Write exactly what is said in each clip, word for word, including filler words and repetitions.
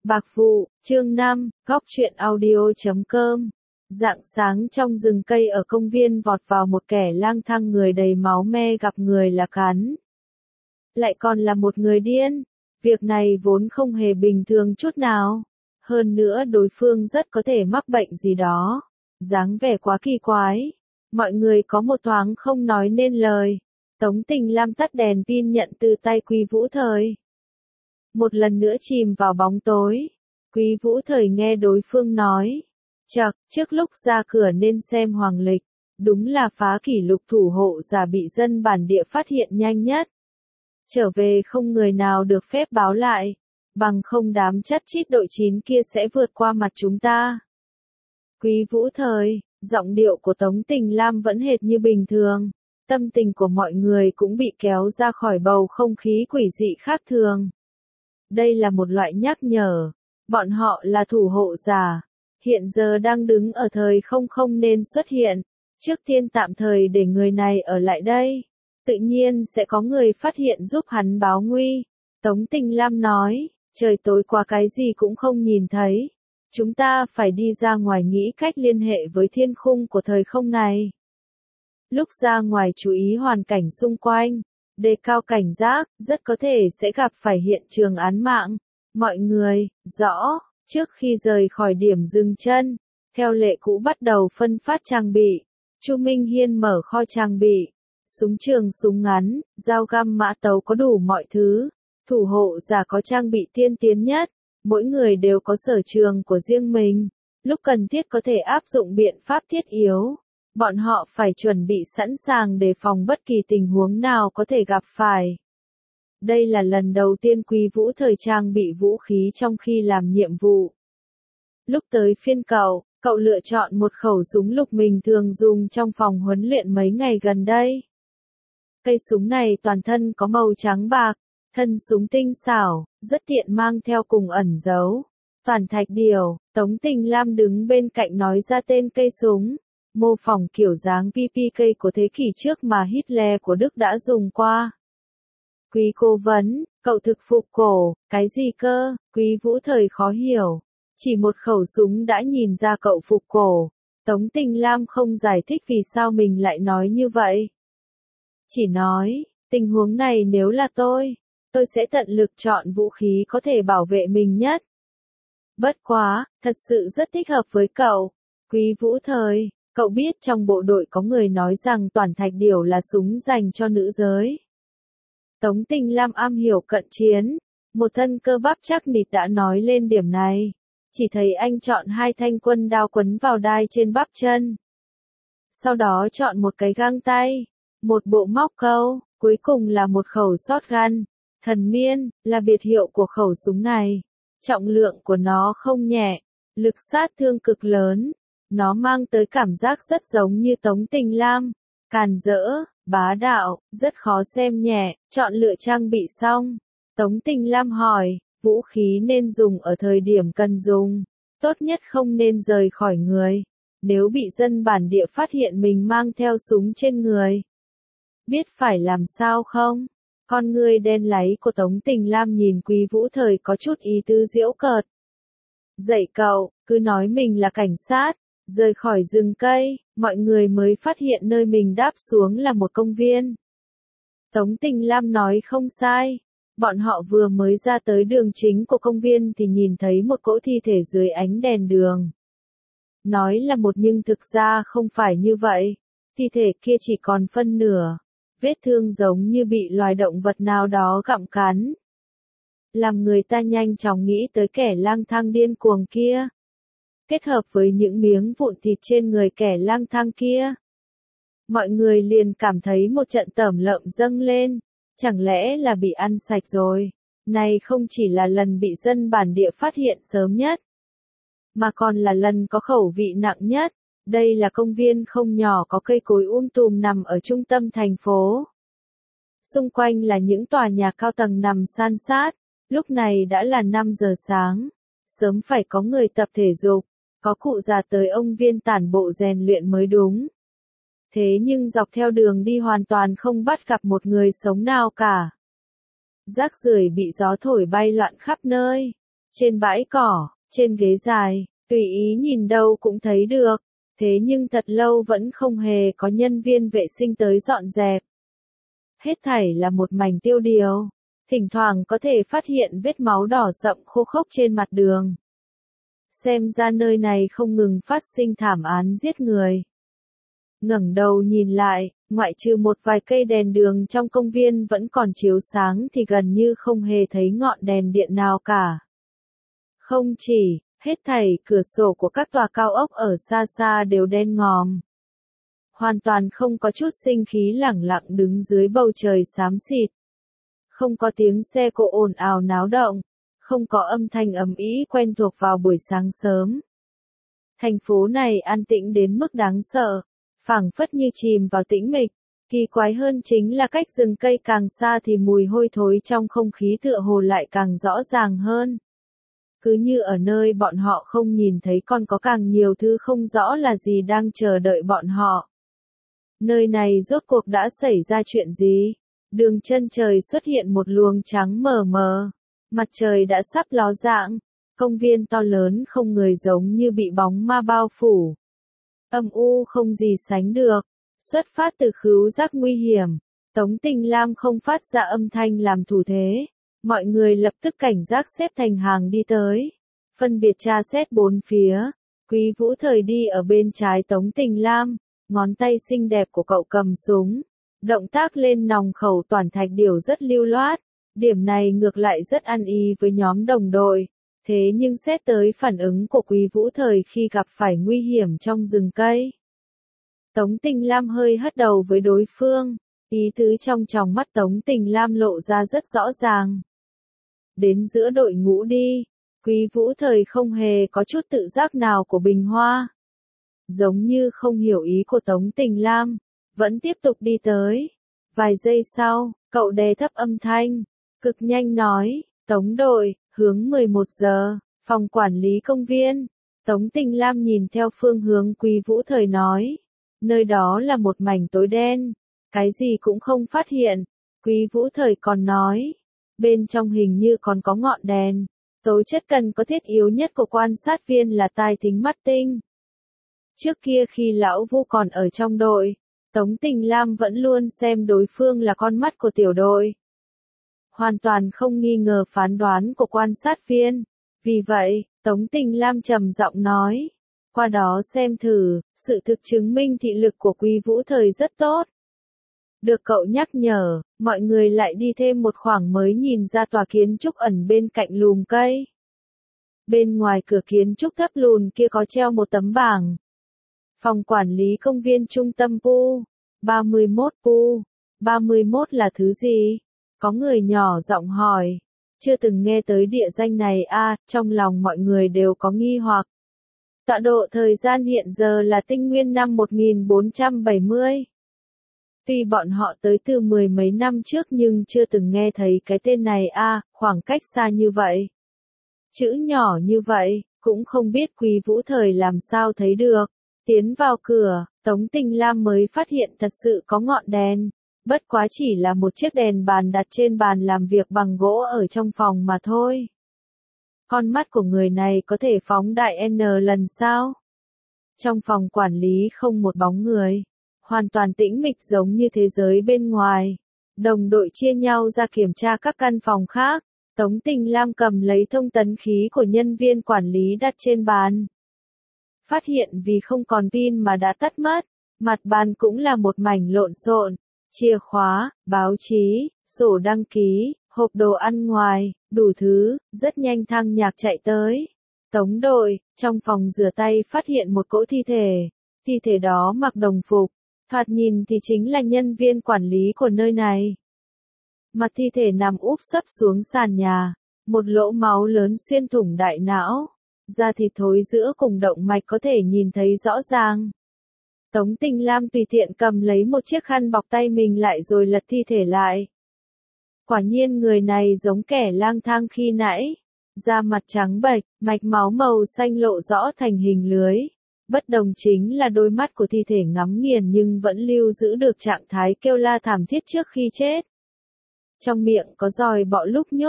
Bạc Vụ, chương năm, góc truyện audio chấm com. Rạng sáng trong rừng cây ở công viên vọt vào một kẻ lang thang người đầy máu me gặp người là cắn. Lại còn là một người điên. Việc này vốn không hề bình thường chút nào. Hơn nữa đối phương rất có thể mắc bệnh gì đó. Dáng vẻ quá kỳ quái. Mọi người có một thoáng không nói nên lời. Tống Tình Lam tắt đèn pin nhận từ tay Quý Vũ Thời. Một lần nữa chìm vào bóng tối. Quý Vũ Thời nghe đối phương nói. Chậc, trước lúc ra cửa nên xem hoàng lịch. Đúng là phá kỷ lục thủ hộ giả bị dân bản địa phát hiện nhanh nhất. Trở về không người nào được phép báo lại. Bằng không đám chất chít đội chín kia sẽ vượt qua mặt chúng ta. Quý Vũ Thời, giọng điệu của Tống Tình Lam vẫn hệt như bình thường. Tâm tình của mọi người cũng bị kéo ra khỏi bầu không khí quỷ dị khác thường. Đây là một loại nhắc nhở. Bọn họ là thủ hộ giả. Hiện giờ đang đứng ở thời không không nên xuất hiện. Trước tiên tạm thời để người này ở lại đây. Tự nhiên sẽ có người phát hiện giúp hắn báo nguy. Tống Tình Lam nói, trời tối qua cái gì cũng không nhìn thấy. Chúng ta phải đi ra ngoài nghĩ cách liên hệ với thiên khung của thời không này. Lúc ra ngoài chú ý hoàn cảnh xung quanh. Đề cao cảnh giác, rất có thể sẽ gặp phải hiện trường án mạng. Mọi người, rõ, trước khi rời khỏi điểm dừng chân, theo lệ cũ bắt đầu phân phát trang bị. Chu Minh Hiên mở kho trang bị. Súng trường, súng ngắn, dao găm, mã tấu có đủ mọi thứ. Thủ hộ giả có trang bị tiên tiến nhất. Mỗi người đều có sở trường của riêng mình. Lúc cần thiết có thể áp dụng biện pháp thiết yếu. Bọn họ phải chuẩn bị sẵn sàng đề phòng bất kỳ tình huống nào có thể gặp phải. Đây là lần đầu tiên Quý Vũ Thời trang bị vũ khí trong khi làm nhiệm vụ. Lúc tới phiên cậu, cậu lựa chọn một khẩu súng lục mình thường dùng trong phòng huấn luyện mấy ngày gần đây. Cây súng này toàn thân có màu trắng bạc, thân súng tinh xảo, rất tiện mang theo cùng ẩn giấu. Toàn thạch điều, Tống Tình Lam đứng bên cạnh nói ra tên cây súng. Mô phỏng kiểu dáng pê pê ca của thế kỷ trước mà Hitler của Đức đã dùng qua. Quý cố vấn, cậu thực phục cổ, cái gì cơ? Quý Vũ Thời khó hiểu. Chỉ một khẩu súng đã nhìn ra cậu phục cổ. Tống Tình Lam không giải thích vì sao mình lại nói như vậy. Chỉ nói, tình huống này nếu là tôi, tôi sẽ tận lực chọn vũ khí có thể bảo vệ mình nhất. Bất quá, thật sự rất thích hợp với cậu. Quý Vũ Thời. Cậu biết trong bộ đội có người nói rằng toàn thạch điểu là súng dành cho nữ giới. Tống Tình Lam am hiểu cận chiến. Một thân cơ bắp chắc nịch đã nói lên điểm này. Chỉ thấy anh chọn hai thanh quân đao quấn vào đai trên bắp chân. Sau đó chọn một cái găng tay. Một bộ móc câu. Cuối cùng là một khẩu shotgun. Thần miên, là biệt hiệu của khẩu súng này. Trọng lượng của nó không nhẹ. Lực sát thương cực lớn. Nó mang tới cảm giác rất giống như Tống Tình Lam. Càn rỡ, bá đạo, rất khó xem nhẹ. Chọn lựa trang bị xong. Tống Tình Lam hỏi, vũ khí nên dùng ở thời điểm cần dùng. Tốt nhất không nên rời khỏi người. Nếu bị dân bản địa phát hiện mình mang theo súng trên người. Biết phải làm sao không? Con ngươi đen láy của Tống Tình Lam nhìn Quý Vũ Thời có chút ý tứ giễu cợt. Dậy cậu, cứ nói mình là cảnh sát. Rời khỏi rừng cây, mọi người mới phát hiện nơi mình đáp xuống là một công viên. Tống Tình Lam nói không sai. Bọn họ vừa mới ra tới đường chính của công viên thì nhìn thấy một cỗ thi thể dưới ánh đèn đường. Nói là một nhưng thực ra không phải như vậy. Thi thể kia chỉ còn phân nửa. Vết thương giống như bị loài động vật nào đó gặm cắn. Làm người ta nhanh chóng nghĩ tới kẻ lang thang điên cuồng kia. Kết hợp với những miếng vụn thịt trên người kẻ lang thang kia. Mọi người liền cảm thấy một trận tởm lợm dâng lên. Chẳng lẽ là bị ăn sạch rồi? Này không chỉ là lần bị dân bản địa phát hiện sớm nhất. Mà còn là lần có khẩu vị nặng nhất. Đây là công viên không nhỏ có cây cối um tùm nằm ở trung tâm thành phố. Xung quanh là những tòa nhà cao tầng nằm san sát. Lúc này đã là năm giờ sáng. Sớm phải có người tập thể dục. Có cụ già tới ông viên tản bộ rèn luyện mới đúng. Thế nhưng dọc theo đường đi hoàn toàn không bắt gặp một người sống nào cả. Rác rưởi bị gió thổi bay loạn khắp nơi. trên bãi cỏ, trên ghế dài, tùy ý nhìn đâu cũng thấy được, thế nhưng thật lâu vẫn không hề có nhân viên vệ sinh tới dọn dẹp. Hết thảy là một mảnh tiêu điều, thỉnh thoảng có thể phát hiện vết máu đỏ sậm khô khốc trên mặt đường. Xem ra nơi này không ngừng phát sinh thảm án giết người. Ngẩng đầu nhìn lại, ngoại trừ một vài cây đèn đường trong công viên vẫn còn chiếu sáng thì gần như không hề thấy ngọn đèn điện nào cả. Không chỉ, hết thảy cửa sổ của các tòa cao ốc ở xa xa đều đen ngòm. Hoàn toàn không có chút sinh khí lẳng lặng đứng dưới bầu trời xám xịt. Không có tiếng xe cộ ồn ào náo động, không có âm thanh ầm ĩ quen thuộc vào buổi sáng sớm. Thành phố này an tĩnh đến mức đáng sợ, phảng phất như chìm vào tĩnh mịch. Kỳ quái hơn chính là cách rừng cây càng xa thì mùi hôi thối trong không khí tựa hồ lại càng rõ ràng hơn. Cứ như ở nơi bọn họ không nhìn thấy còn có càng nhiều thứ không rõ là gì đang chờ đợi bọn họ. Nơi này rốt cuộc đã xảy ra chuyện gì? Đường chân trời xuất hiện một luồng trắng mờ mờ. Mặt trời đã sắp ló dạng. Công viên to lớn không người giống như bị bóng ma bao phủ. Âm u không gì sánh được. Xuất phát từ khứu giác nguy hiểm. Tống Tình Lam không phát ra âm thanh làm thủ thế. Mọi người lập tức cảnh giác xếp thành hàng đi tới. Phân biệt tra xét bốn phía. Quý Vũ Thời đi ở bên trái Tống Tình Lam. Ngón tay xinh đẹp của cậu cầm súng. Động tác lên nòng khẩu toàn thạch điểu rất lưu loát. Điểm này ngược lại rất ăn ý với nhóm đồng đội. Thế nhưng xét tới phản ứng của Quý Vũ Thời khi gặp phải nguy hiểm trong rừng cây. Tống Tình Lam hơi hất đầu với đối phương. Ý tứ trong tròng mắt Tống Tình Lam lộ ra rất rõ ràng. Đến giữa đội ngũ đi. Quý Vũ Thời không hề có chút tự giác nào của Bình Hoa. Giống như không hiểu ý của Tống Tình Lam. Vẫn tiếp tục đi tới. Vài giây sau, cậu đè thấp âm thanh. Cực nhanh nói. Tống đội, hướng mười một giờ, phòng quản lý công viên. Tống Tình Lam nhìn theo phương hướng Quý Vũ Thời nói. Nơi đó là một mảnh tối đen. Cái gì cũng không phát hiện. Quý Vũ Thời còn nói. Bên trong hình như còn có ngọn đèn. Tố chất cần có thiết yếu nhất của quan sát viên là tai thính mắt tinh. Trước kia khi lão Vu còn ở trong đội, Tống Tình Lam vẫn luôn xem đối phương là con mắt của tiểu đội. Hoàn toàn không nghi ngờ phán đoán của quan sát viên. Vì vậy, Tống Tình Lam trầm giọng nói. Qua đó xem thử, sự thực chứng minh thị lực của Quý Vũ Thời rất tốt. Được cậu nhắc nhở, mọi người lại đi thêm một khoảng mới nhìn ra tòa kiến trúc ẩn bên cạnh lùm cây. Bên ngoài cửa kiến trúc thấp lùn kia có treo một tấm bảng. Phòng quản lý công viên trung tâm Pu. ba mươi mốt Pu. ba mươi mốt là thứ gì? Có người nhỏ giọng hỏi. Chưa từng nghe tới địa danh này à, trong lòng mọi người đều có nghi hoặc. Tọa độ thời gian hiện giờ là tinh nguyên năm một nghìn bốn trăm bảy mươi. Tuy bọn họ tới từ mười mấy năm trước nhưng chưa từng nghe thấy cái tên này à, khoảng cách xa như vậy. Chữ nhỏ như vậy, cũng không biết Quý Vũ Thời làm sao thấy được. Tiến vào cửa, Tống Tình Lam mới phát hiện thật sự có ngọn đèn. Bất quá chỉ là một chiếc đèn bàn đặt trên bàn làm việc bằng gỗ ở trong phòng mà thôi. Con mắt của người này có thể phóng đại N lần sao? Trong phòng quản lý không một bóng người. Hoàn toàn tĩnh mịch giống như thế giới bên ngoài. Đồng đội chia nhau ra kiểm tra các căn phòng khác. Tống Tình Lam cầm lấy thông tấn khí của nhân viên quản lý đặt trên bàn. Phát hiện vì không còn pin mà đã tắt mất. Mặt bàn cũng là một mảnh lộn xộn. Chìa khóa, báo chí, sổ đăng ký, hộp đồ ăn ngoài, đủ thứ, rất nhanh thang nhạc chạy tới. Tống đội, trong phòng rửa tay phát hiện một cỗ thi thể. Thi thể đó mặc đồng phục. Thoạt nhìn thì chính là nhân viên quản lý của nơi này. Mặt thi thể nằm úp sấp xuống sàn nhà. Một lỗ máu lớn xuyên thủng đại não. Da thịt thối giữa cùng động mạch có thể nhìn thấy rõ ràng. Tống Tình Lam tùy tiện cầm lấy một chiếc khăn bọc tay mình lại rồi lật thi thể lại. Quả nhiên người này giống kẻ lang thang khi nãy. Da mặt trắng bệch, mạch máu màu xanh lộ rõ thành hình lưới. Bất đồng chính là đôi mắt của thi thể ngắm nghiền nhưng vẫn lưu giữ được trạng thái kêu la thảm thiết trước khi chết. Trong miệng có giòi bọ lúc nhúc,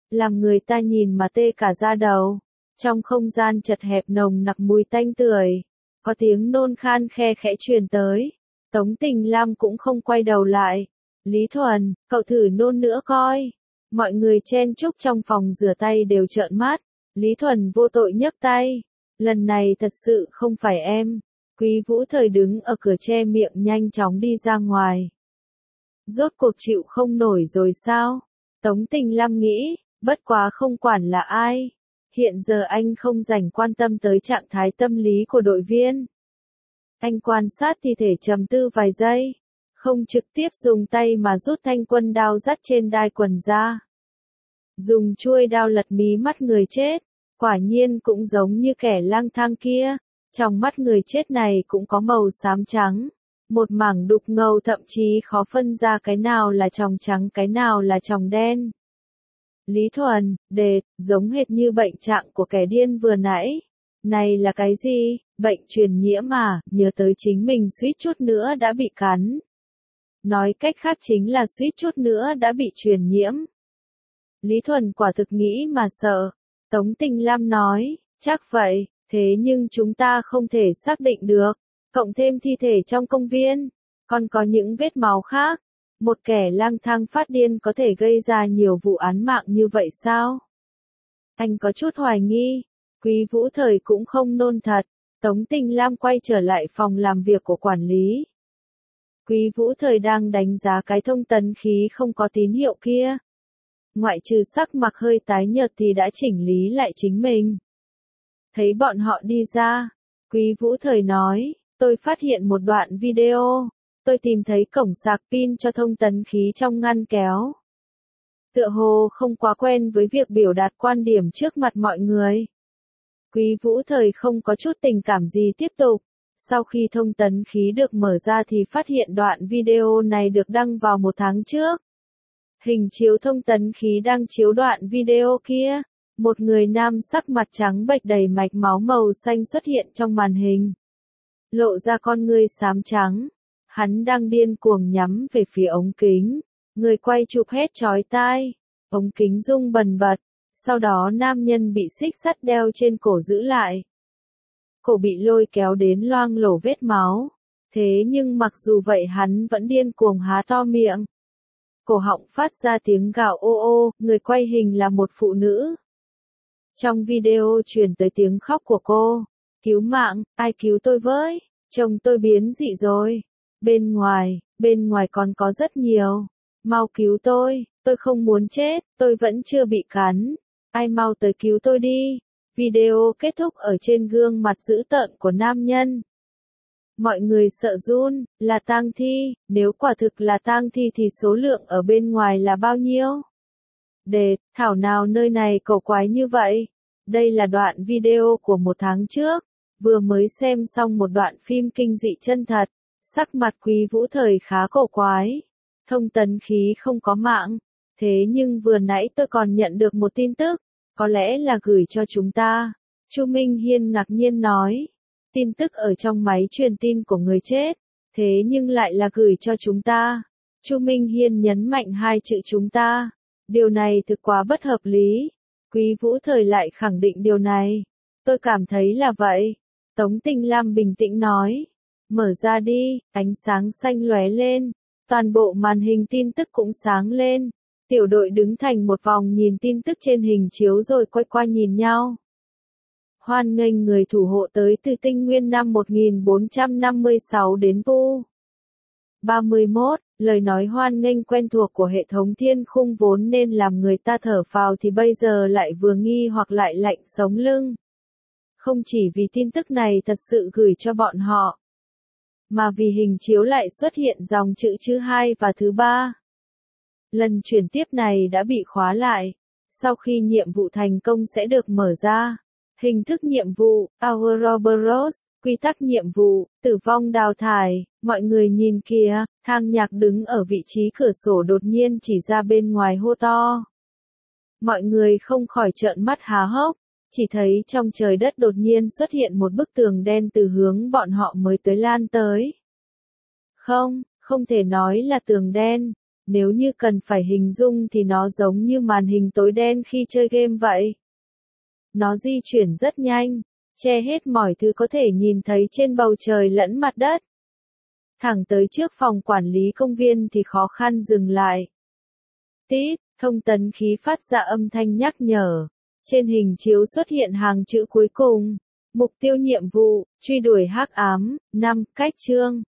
làm người ta nhìn mà tê cả da đầu. Trong không gian chật hẹp nồng nặc mùi tanh tưởi, có tiếng nôn khan khe khẽ truyền tới. Tống Tình Lam cũng không quay đầu lại. Lý Thuần, cậu thử nôn nữa coi. Mọi người chen chúc trong phòng rửa tay đều trợn mắt. Lý Thuần vô tội nhấc tay. Lần này thật sự không phải em. Quý Vũ Thời đứng ở cửa che miệng nhanh chóng đi ra ngoài. Rốt cuộc chịu không nổi rồi sao? Tống Tình Lam nghĩ, bất quá không quản là ai. Hiện giờ anh không dành quan tâm tới trạng thái tâm lý của đội viên. Anh quan sát thi thể trầm tư vài giây, không trực tiếp dùng tay mà rút thanh quân đao dắt trên đai quần ra. Dùng chuôi đao lật mí mắt người chết, quả nhiên cũng giống như kẻ lang thang kia. Trong mắt người chết này cũng có màu xám trắng, một mảng đục ngầu thậm chí khó phân ra cái nào là tròng trắng cái nào là tròng đen. Lý Thuần, đệt, giống hệt như bệnh trạng của kẻ điên vừa nãy. Này là cái gì? Bệnh truyền nhiễm à? Nhớ tới chính mình suýt chút nữa đã bị cắn. Nói cách khác chính là suýt chút nữa đã bị truyền nhiễm. Lý Thuần quả thực nghĩ mà sợ. Tống Tình Lam nói, chắc vậy, thế nhưng chúng ta không thể xác định được. Cộng thêm thi thể trong công viên, còn có những vết máu khác. Một kẻ lang thang phát điên có thể gây ra nhiều vụ án mạng như vậy sao? Anh có chút hoài nghi. Quý Vũ Thời cũng không nôn thật. Tống Tình Lam quay trở lại phòng làm việc của quản lý. Quý Vũ Thời đang đánh giá cái thông tấn khí không có tín hiệu kia. Ngoại trừ sắc mặt hơi tái nhợt thì đã chỉnh lý lại chính mình. Thấy bọn họ đi ra, Quý Vũ Thời nói, tôi phát hiện một đoạn video. Tôi tìm thấy cổng sạc pin cho thông tấn khí trong ngăn kéo. Tựa hồ không quá quen với việc biểu đạt quan điểm trước mặt mọi người. Quý Vũ Thời không có chút tình cảm gì tiếp tục. Sau khi thông tấn khí được mở ra thì phát hiện đoạn video này được đăng vào một tháng trước. Hình chiếu thông tấn khí đang chiếu đoạn video kia. Một người nam sắc mặt trắng bệch đầy mạch máu màu xanh xuất hiện trong màn hình. Lộ ra con ngươi xám trắng. Hắn đang điên cuồng nhắm về phía ống kính. Người quay chụp hét chói tai. Ống kính rung bần bật. Sau đó nam nhân bị xích sắt đeo trên cổ giữ lại. Cổ bị lôi kéo đến loang lổ vết máu. Thế nhưng mặc dù vậy hắn vẫn điên cuồng há to miệng. Cổ họng phát ra tiếng gào ô ô, người quay hình là một phụ nữ. Trong video truyền tới tiếng khóc của cô. Cứu mạng, ai cứu tôi với, chồng tôi biến dị rồi. Bên ngoài, bên ngoài còn có rất nhiều. Mau cứu tôi, tôi không muốn chết, tôi vẫn chưa bị cắn. Ai mau tới cứu tôi đi. Video kết thúc ở trên gương mặt dữ tợn của nam nhân. Mọi người sợ run, là tang thi, nếu quả thực là tang thi thì số lượng ở bên ngoài là bao nhiêu? Đệt, thảo nào nơi này cổ quái như vậy? Đây là đoạn video của một tháng trước, vừa mới xem xong một đoạn phim kinh dị chân thật, sắc mặt Quý Vũ Thời khá cổ quái. Thông tấn khí không có mạng, thế nhưng vừa nãy tôi còn nhận được một tin tức, có lẽ là gửi cho chúng ta. Chu Minh Hiên ngạc nhiên nói, tin tức ở trong máy truyền tin của người chết, thế nhưng lại là gửi cho chúng ta. Chu Minh Hiên nhấn mạnh hai chữ chúng ta. Điều này thực quá bất hợp lý. Quý Vũ Thời lại khẳng định điều này. Tôi cảm thấy là vậy. Tống Tình Lam bình tĩnh nói. Mở ra đi, ánh sáng xanh lóe lên. Toàn bộ màn hình tin tức cũng sáng lên. Tiểu đội đứng thành một vòng nhìn tin tức trên hình chiếu rồi quay qua nhìn nhau. Hoan nghênh người thủ hộ tới từ tinh nguyên năm một nghìn bốn trăm năm mươi sáu đến Vu. ba mươi mốt, lời nói hoan nghênh quen thuộc của hệ thống thiên khung vốn nên làm người ta thở phào thì bây giờ lại vừa nghi hoặc lại lạnh sống lưng. Không chỉ vì tin tức này thật sự gửi cho bọn họ, mà vì hình chiếu lại xuất hiện dòng chữ thứ hai và thứ ba. Lần chuyển tiếp này đã bị khóa lại. Sau khi nhiệm vụ thành công sẽ được mở ra. Hình thức nhiệm vụ, Ouroboros, quy tắc nhiệm vụ, tử vong đào thải, mọi người nhìn kìa, Thang Nhạc đứng ở vị trí cửa sổ đột nhiên chỉ ra bên ngoài hô to. Mọi người không khỏi trợn mắt há hốc, chỉ thấy trong trời đất đột nhiên xuất hiện một bức tường đen từ hướng bọn họ mới tới lan tới. Không, không thể nói là tường đen, Nếu như cần phải hình dung thì nó giống như màn hình tối đen khi chơi game vậy. Nó di chuyển rất nhanh, che hết mọi thứ có thể nhìn thấy trên bầu trời lẫn mặt đất. Thẳng tới trước phòng quản lý công viên thì khó khăn dừng lại. Tít, thông tấn khí phát ra âm thanh nhắc nhở. Trên hình chiếu xuất hiện hàng chữ cuối cùng. Mục tiêu nhiệm vụ, truy đuổi hắc ám, năm, cách chương.